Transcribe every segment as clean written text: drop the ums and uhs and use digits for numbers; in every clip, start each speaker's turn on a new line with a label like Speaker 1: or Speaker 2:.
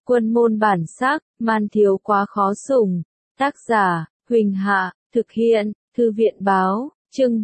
Speaker 1: Quân môn bản sắc, man thiếu quá khó sủng. Tác giả, Huỳnh Hạ, thực hiện, Thư viện báo, chương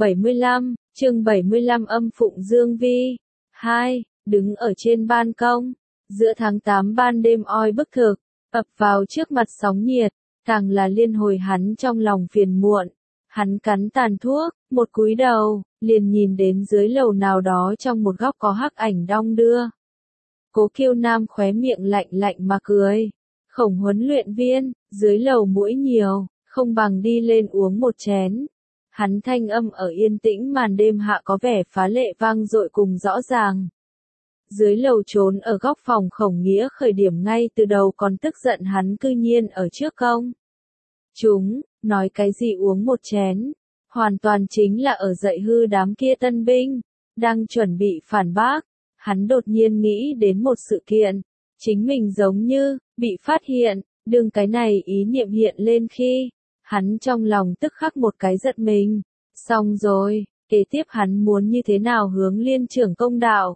Speaker 1: 75 âm phụng dương vi. 2. Đứng ở trên ban công, giữa tháng 8 ban đêm oi bức thực, ập vào trước mặt sóng nhiệt, càng là liên hồi hắn trong lòng phiền muộn. Hắn cắn tàn thuốc, một cúi đầu, liền nhìn đến dưới lầu nào đó trong một góc có hắc ảnh đong đưa. Cố Kiêu Nam khóe miệng lạnh lạnh mà cười. Khổng huấn luyện viên, dưới lầu muỗi nhiều, không bằng đi lên uống một chén. Hắn thanh âm ở yên tĩnh màn đêm hạ có vẻ phá lệ vang dội cùng rõ ràng. Dưới lầu trốn ở góc phòng Khổng Nghĩa khởi điểm ngay từ đầu còn tức giận hắn cư nhiên ở trước công. Chúng, nói cái gì uống một chén, hoàn toàn chính là ở dạy hư đám kia tân binh, đang chuẩn bị phản bác. Hắn đột nhiên nghĩ đến một sự kiện, chính mình giống như, bị phát hiện, đương cái này ý niệm hiện lên khi, hắn trong lòng tức khắc một cái giật mình. Xong rồi, kế tiếp hắn muốn như thế nào hướng liên trưởng công đạo.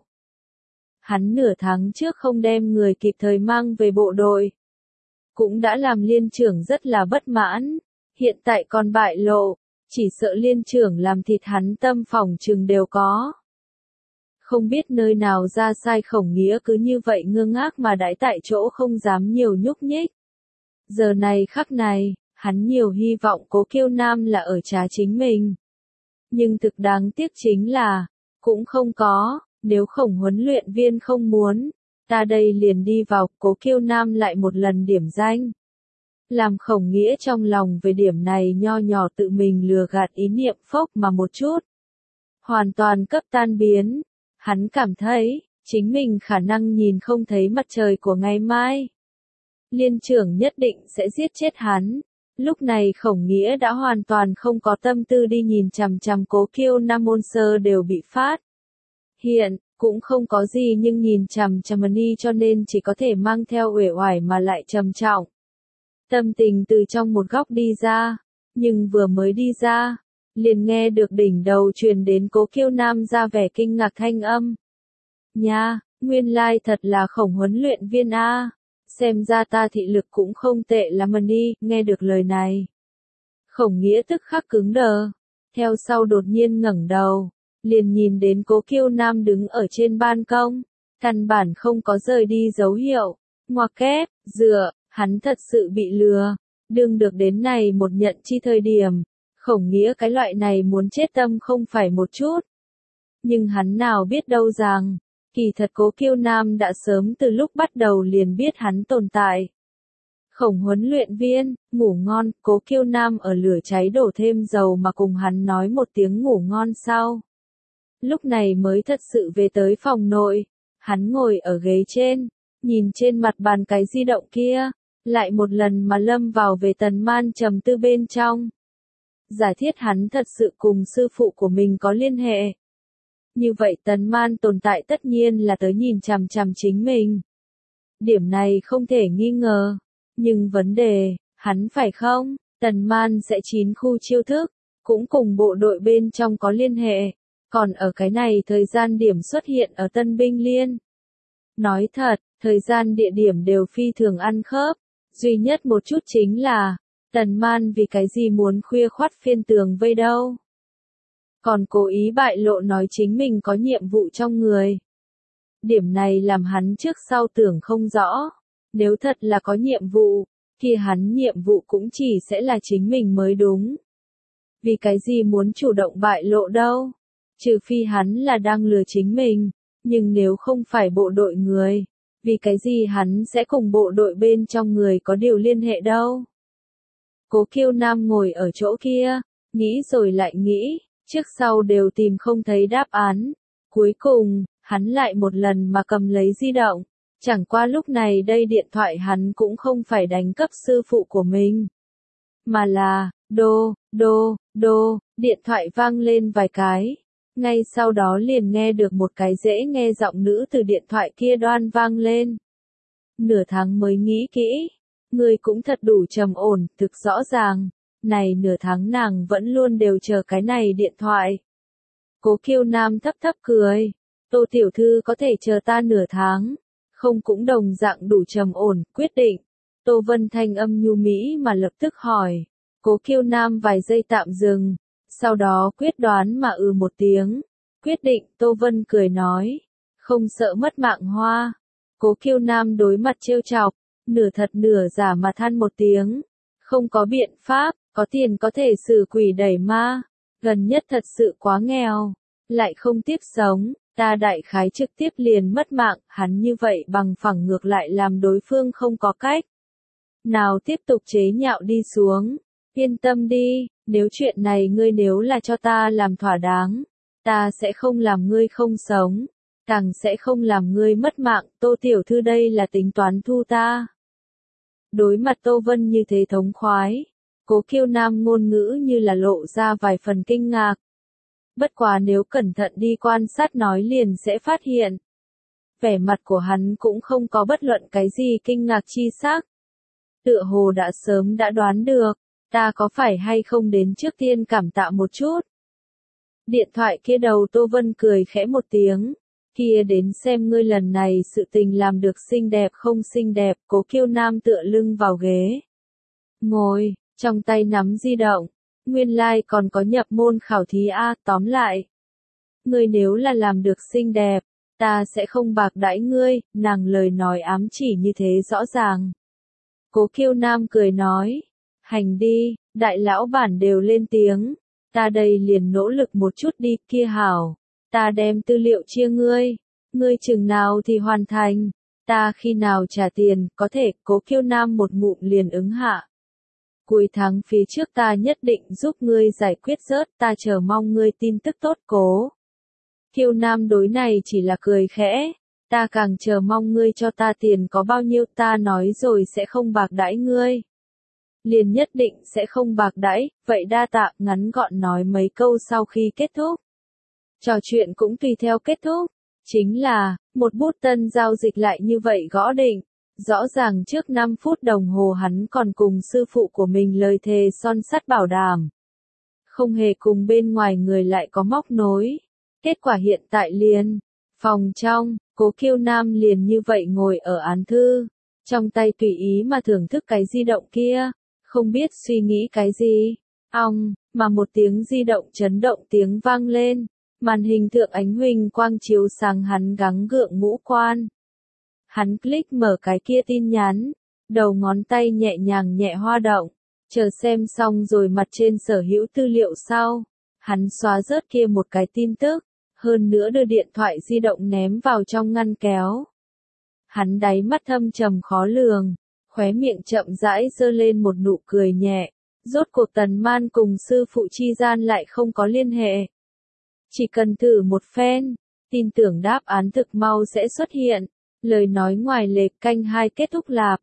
Speaker 1: Hắn nửa tháng trước không đem người kịp thời mang về bộ đội, cũng đã làm liên trưởng rất là bất mãn, hiện tại còn bại lộ, chỉ sợ liên trưởng làm thịt hắn tâm phòng chừng đều có. Không biết nơi nào ra sai Khổng Nghĩa cứ như vậy ngơ ngác mà đãi tại chỗ không dám nhiều nhúc nhích. Giờ này khắc này, hắn nhiều hy vọng Cố Kiêu Nam là ở trá chính mình. Nhưng thực đáng tiếc chính là, cũng không có, nếu Khổng huấn luyện viên không muốn, ta đây liền đi vào. Cố Kiêu Nam lại một lần điểm danh. Làm Khổng Nghĩa trong lòng về điểm này nho nhỏ tự mình lừa gạt ý niệm phốc mà một chút. Hoàn toàn cấp tan biến. Hắn cảm thấy, chính mình khả năng nhìn không thấy mặt trời của ngày mai. Liên trưởng nhất định sẽ giết chết hắn. Lúc này Khổng Nghĩa đã hoàn toàn không có tâm tư đi nhìn chằm chằm Cố Kiêu Nam môn sơ đều bị phát hiện, cũng không có gì nhưng nhìn chằm chằm đi cho nên chỉ có thể mang theo uể oải mà lại trầm trọng. Tâm tình từ trong một góc đi ra, nhưng vừa mới đi ra, liền nghe được đỉnh đầu truyền đến Cố Kiêu Nam ra vẻ kinh ngạc thanh âm. Nha, nguyên lai thật là Khổng huấn luyện viên a. Xem ra ta thị lực cũng không tệ lắm đi. Nghe được lời này, Khổng Nghĩa tức khắc cứng đờ, theo sau đột nhiên ngẩng đầu, liền nhìn đến Cố Kiêu Nam đứng ở trên ban công, căn bản không có rời đi dấu hiệu. Ngoặc kép, dựa, hắn thật sự bị lừa. Đương được đến này một nhận chi thời điểm, Khổng Nghĩa cái loại này muốn chết tâm không phải một chút. Nhưng hắn nào biết đâu rằng, kỳ thật Cố Kiêu Nam đã sớm từ lúc bắt đầu liền biết hắn tồn tại. Khổng huấn luyện viên, ngủ ngon. Cố Kiêu Nam ở lửa cháy đổ thêm dầu mà cùng hắn nói một tiếng ngủ ngon sau. Lúc này mới thật sự về tới phòng nội, hắn ngồi ở ghế trên, nhìn trên mặt bàn cái di động kia, lại một lần mà lâm vào về Tần Man trầm tư bên trong. Giả thiết hắn thật sự cùng sư phụ của mình có liên hệ. Như vậy Tần Man tồn tại tất nhiên là tới nhìn chằm chằm chính mình. Điểm này không thể nghi ngờ. Nhưng vấn đề, hắn phải không? Tần Man sẽ 9 khu chiêu thức, cũng cùng bộ đội bên trong có liên hệ. Còn ở cái này thời gian điểm xuất hiện ở Tân Binh Liên. Nói thật, thời gian địa điểm đều phi thường ăn khớp. Duy nhất một chút chính là, Tần Man vì cái gì muốn khuya khoắt phiên tường vây đâu. Còn cố ý bại lộ nói chính mình có nhiệm vụ trong người. Điểm này làm hắn trước sau tưởng không rõ. Nếu thật là có nhiệm vụ, thì hắn nhiệm vụ cũng chỉ sẽ là chính mình mới đúng. Vì cái gì muốn chủ động bại lộ đâu? Trừ phi hắn là đang lừa chính mình. Nhưng nếu không phải bộ đội người, vì cái gì hắn sẽ cùng bộ đội bên trong người có điều liên hệ đâu? Cố Kiêu Nam ngồi ở chỗ kia, nghĩ rồi lại nghĩ, trước sau đều tìm không thấy đáp án. Cuối cùng, hắn lại một lần mà cầm lấy di động. Chẳng qua lúc này đây điện thoại hắn cũng không phải đánh cấp sư phụ của mình. Mà là, đô, điện thoại vang lên vài cái. Ngay sau đó liền nghe được một cái dễ nghe giọng nữ từ điện thoại kia đoan vang lên. Nửa tháng mới nghĩ kỹ. Người cũng thật đủ trầm ổn, thực rõ ràng. Này nửa tháng nàng vẫn luôn đều chờ cái này điện thoại. Cố Kiêu Nam thấp thấp cười. Tô tiểu thư có thể chờ ta nửa tháng. không cũng đồng dạng đủ trầm ổn, quyết định. Tô Vân thanh âm nhu mỹ mà lập tức hỏi. Cố Kiêu Nam vài giây tạm dừng, sau đó quyết đoán mà một tiếng. Quyết định, Tô Vân cười nói. Không sợ mất mạng Hoa. Cố Kiêu Nam đối mặt trêu chọc, nửa thật nửa giả mà than một tiếng. Không có biện pháp, có tiền có thể xử quỷ đẩy ma. Gần nhất thật sự quá nghèo, lại không tiếp sống, ta đại khái trực tiếp liền mất mạng, hắn như vậy bằng phẳng ngược lại làm đối phương không có cách. Nào tiếp tục chế nhạo đi xuống, yên tâm đi, nếu chuyện này ngươi nếu là cho ta làm thỏa đáng, ta sẽ không làm ngươi không sống, càng sẽ không làm ngươi mất mạng, Tô tiểu thư đây là tính toán thu ta. Đối mặt Tô Vân như thế thống khoái, Cố Kiêu Nam ngôn ngữ như là lộ ra vài phần kinh ngạc. Bất quá nếu cẩn thận đi quan sát nói liền sẽ phát hiện. Vẻ mặt của hắn cũng không có bất luận cái gì kinh ngạc chi sắc. Tựa hồ đã sớm đã đoán được, ta có phải hay không đến trước tiên cảm tạ một chút. Điện thoại kia đầu Tô Vân cười khẽ một tiếng. Kia đến xem ngươi lần này sự tình làm được xinh đẹp không xinh đẹp, Cố Kiêu Nam tựa lưng vào ghế. Ngồi, trong tay nắm di động. Nguyên lai còn có nhập môn khảo thí A, tóm lại. Ngươi nếu là làm được xinh đẹp, ta sẽ không bạc đãi ngươi, nàng lời nói ám chỉ như thế rõ ràng. Cố Kiêu Nam cười nói, hành đi, đại lão bản đều lên tiếng, ta đây liền nỗ lực một chút đi, kia hảo, ta đem tư liệu chia ngươi chừng nào thì hoàn thành, ta khi nào trả tiền, có thể, Cố Kiêu Nam một ngụm liền ứng hạ. Cuối tháng phía trước ta nhất định giúp ngươi giải quyết rớt, ta chờ mong ngươi tin tức tốt. Cố Kiêu Nam đối này chỉ là cười khẽ, ta càng chờ mong ngươi cho ta tiền có bao nhiêu, ta nói rồi sẽ không bạc đãi ngươi. Liền nhất định sẽ không bạc đãi, vậy đa tạ, ngắn gọn nói mấy câu sau khi kết thúc. Trò chuyện cũng tùy theo kết thúc, chính là, một bút tân giao dịch lại như vậy gõ định. Rõ ràng trước 5 phút đồng hồ hắn còn cùng sư phụ của mình lời thề son sắt bảo đảm. Không hề cùng bên ngoài người lại có móc nối. Kết quả hiện tại liền, phòng trong, Cố Kiêu Nam liền như vậy ngồi ở án thư, trong tay tùy ý mà thưởng thức cái di động kia, không biết suy nghĩ cái gì. Mà một tiếng di động chấn động tiếng vang lên, màn hình thượng ánh huỳnh quang chiếu sáng hắn gắng gượng ngũ quan. Hắn click mở cái kia tin nhắn, đầu ngón tay nhẹ nhàng nhẹ hoa động, chờ xem xong rồi mặt trên sở hữu tư liệu sau, hắn xóa rớt kia một cái tin tức, hơn nữa đưa điện thoại di động ném vào trong ngăn kéo. Hắn đáy mắt thâm trầm khó lường, khóe miệng chậm rãi giơ lên một nụ cười nhẹ, rốt cuộc Tần Man cùng sư phụ chi gian lại không có liên hệ. Chỉ cần thử một phen, tin tưởng đáp án thực mau sẽ xuất hiện. Lời nói ngoài lệch canh 2 kết thúc lạp.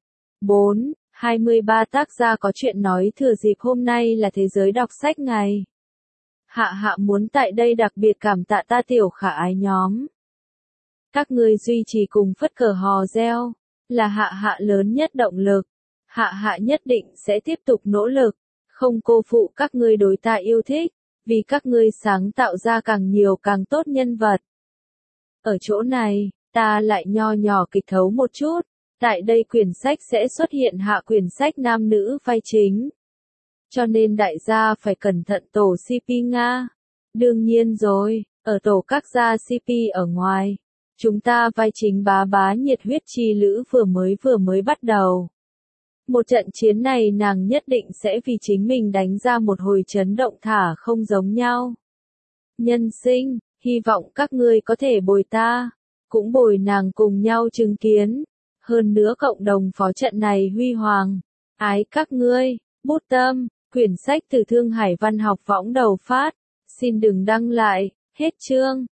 Speaker 1: 4/23 tác gia có chuyện nói thừa dịp hôm nay là thế giới đọc sách ngày. Hạ muốn tại đây đặc biệt cảm tạ ta tiểu khả ái nhóm. Các ngươi duy trì cùng phất cờ hò reo, là hạ lớn nhất động lực. Hạ nhất định sẽ tiếp tục nỗ lực, không cô phụ các ngươi đối ta yêu thích, vì các ngươi sáng tạo ra càng nhiều càng tốt nhân vật. Ở chỗ này, ta lại nho nhỏ kịch thấu một chút, tại đây quyển sách sẽ xuất hiện hạ quyển sách nam nữ vai chính. Cho nên đại gia phải cẩn thận tổ CP Nga. Đương nhiên rồi, ở tổ các gia CP ở ngoài, chúng ta vai chính bá nhiệt huyết chi lữ vừa mới bắt đầu. Một trận chiến này nàng nhất định sẽ vì chính mình đánh ra một hồi chấn động thả không giống nhau. Nhân sinh, hy vọng các ngươi có thể bồi ta, cũng bồi nàng cùng nhau chứng kiến. Hơn nữa cộng đồng phó trận này huy hoàng. Ái các ngươi, bút tâm, quyển sách từ Thương Hải Văn học võng đầu phát. Xin đừng đăng lại, hết chương.